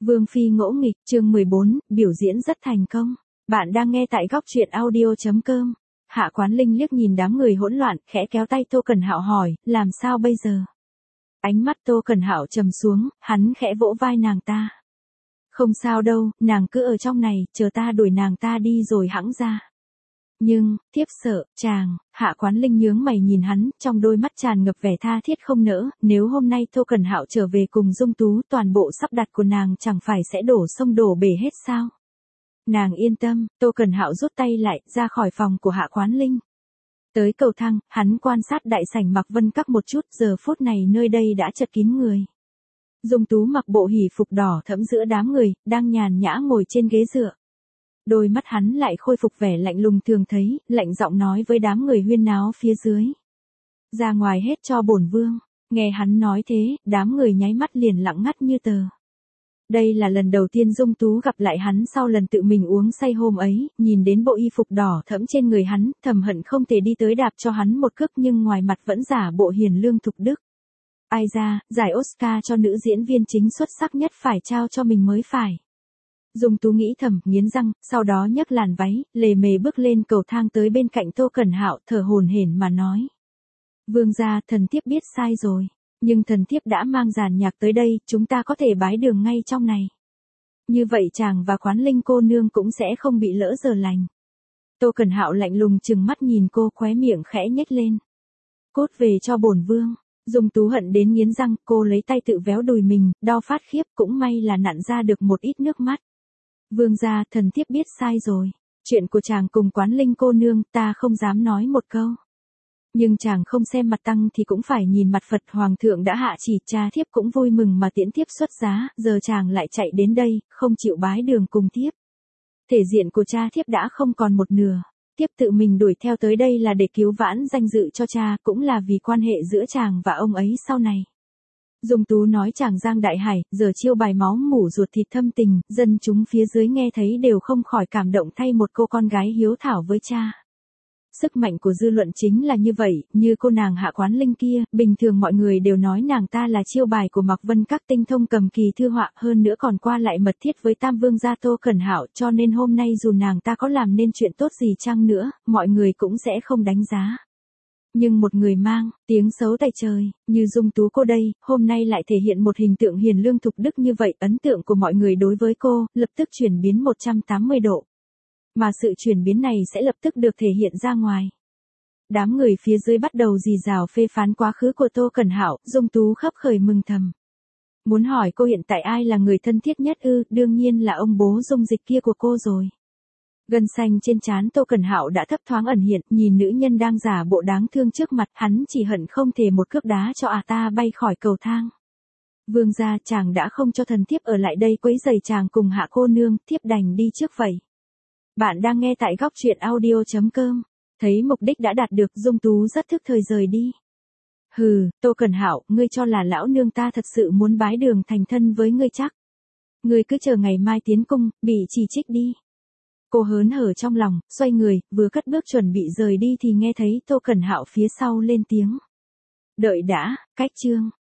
Vương Phi ngỗ nghịch, chương 14, biểu diễn rất thành công. Bạn đang nghe tại góc truyện audio.com. Hạ Quán Linh liếc nhìn đám người hỗn loạn, khẽ kéo tay Tô Cẩn Hạo hỏi, làm sao bây giờ? Ánh mắt Tô Cẩn Hạo trầm xuống, hắn khẽ vỗ vai nàng ta. Không sao đâu, nàng cứ ở trong này, chờ ta đuổi nàng ta đi rồi hẵng ra. Nhưng, thiếp sợ, chàng, Hạ Quán Linh nhướng mày nhìn hắn, trong đôi mắt tràn ngập vẻ tha thiết không nỡ, nếu hôm nay Tô Cẩn Hạo trở về cùng Dung Tú, toàn bộ sắp đặt của nàng chẳng phải sẽ đổ sông đổ bể hết sao? Nàng yên tâm, Tô Cẩn Hạo rút tay lại, ra khỏi phòng của Hạ Quán Linh. Tới cầu thang, hắn quan sát đại sảnh Mạc Vân Các một chút, giờ phút này nơi đây đã chật kín người. Dung Tú mặc bộ hỉ phục đỏ thẫm giữa đám người, đang nhàn nhã ngồi trên ghế dựa. Đôi mắt hắn lại khôi phục vẻ lạnh lùng thường thấy, lạnh giọng nói với đám người huyên náo phía dưới. Ra ngoài hết cho bổn vương. Nghe hắn nói thế, đám người nháy mắt liền lặng ngắt như tờ. Đây là lần đầu tiên Dung Tú gặp lại hắn sau lần tự mình uống say hôm ấy, nhìn đến bộ y phục đỏ thẫm trên người hắn, thầm hận không thể đi tới đạp cho hắn một cước nhưng ngoài mặt vẫn giả bộ hiền lương thục đức. Ai ra, giải Oscar cho nữ diễn viên chính xuất sắc nhất phải trao cho mình mới phải. Dung Tú nghĩ thầm, nghiến răng, sau đó nhấc làn váy, lề mề bước lên cầu thang tới bên cạnh Tô Cẩn Hạo, thở hổn hển mà nói. Vương gia, thần thiếp biết sai rồi, nhưng thần thiếp đã mang giàn nhạc tới đây, chúng ta có thể bái đường ngay trong này. Như vậy chàng và Quán Linh cô nương cũng sẽ không bị lỡ giờ lành. Tô Cẩn Hạo lạnh lùng trừng mắt nhìn cô, khóe miệng khẽ nhếch lên. Cốt về cho bổn vương. Dung Tú hận đến nghiến răng, cô lấy tay tự véo đùi mình, đau phát khiếp, cũng may là nặn ra được một ít nước mắt. Vương gia, thần thiếp biết sai rồi. Chuyện của chàng cùng Quán Linh cô nương, ta không dám nói một câu. Nhưng chàng không xem mặt tăng thì cũng phải nhìn mặt Phật, Hoàng thượng đã hạ chỉ, cha thiếp cũng vui mừng mà tiễn thiếp xuất giá, giờ chàng lại chạy đến đây, không chịu bái đường cùng thiếp. Thể diện của cha thiếp đã không còn một nửa. Thiếp tự mình đuổi theo tới đây là để cứu vãn danh dự cho cha, cũng là vì quan hệ giữa chàng và ông ấy sau này. Dung Tú nói chàng giang đại hải, giờ chiêu bài máu mủ ruột thịt thâm tình, dân chúng phía dưới nghe thấy đều không khỏi cảm động thay một cô con gái hiếu thảo với cha. Sức mạnh của dư luận chính là như vậy, như cô nàng Hạ Quán Linh kia, bình thường mọi người đều nói nàng ta là chiêu bài của Mạc Vân Các, tinh thông cầm kỳ thư họa, hơn nữa còn qua lại mật thiết với Tam Vương gia Tô Cẩn Hạo, cho nên hôm nay dù nàng ta có làm nên chuyện tốt gì chăng nữa, mọi người cũng sẽ không đánh giá. Nhưng một người mang tiếng xấu tại trời, như Dung Tú cô đây, hôm nay lại thể hiện một hình tượng hiền lương thục đức như vậy, ấn tượng của mọi người đối với cô, lập tức chuyển biến 180 độ. Mà sự chuyển biến này sẽ lập tức được thể hiện ra ngoài. Đám người phía dưới bắt đầu rì rào phê phán quá khứ của Tô Cẩn Hạo, Dung Tú khấp khởi mừng thầm. Muốn hỏi cô hiện tại ai là người thân thiết nhất ư, đương nhiên là ông bố Dung Dịch kia của cô rồi. Gân xanh trên trán Tô Cẩn Hạo đã thấp thoáng ẩn hiện, nhìn nữ nhân đang giả bộ đáng thương trước mặt, hắn chỉ hận không thể một cước đá cho ta bay khỏi cầu thang. Vương gia, chàng đã không cho thần thiếp ở lại đây quấy rầy chàng cùng Hạ cô nương, thiếp đành đi trước vậy. Bạn đang nghe tại góc truyện audio.com. Thấy mục đích đã đạt được, Dung Tú rất thức thời rời đi. Hừ, Tô Cẩn Hạo, ngươi cho là lão nương ta thật sự muốn bái đường thành thân với ngươi chắc. Ngươi cứ chờ ngày mai tiến cung, bị chỉ trích đi. Cô hớn hở trong lòng, xoay người, vừa cất bước chuẩn bị rời đi thì nghe thấy Tô Cẩn Hạo phía sau lên tiếng. Đợi đã, cách chương.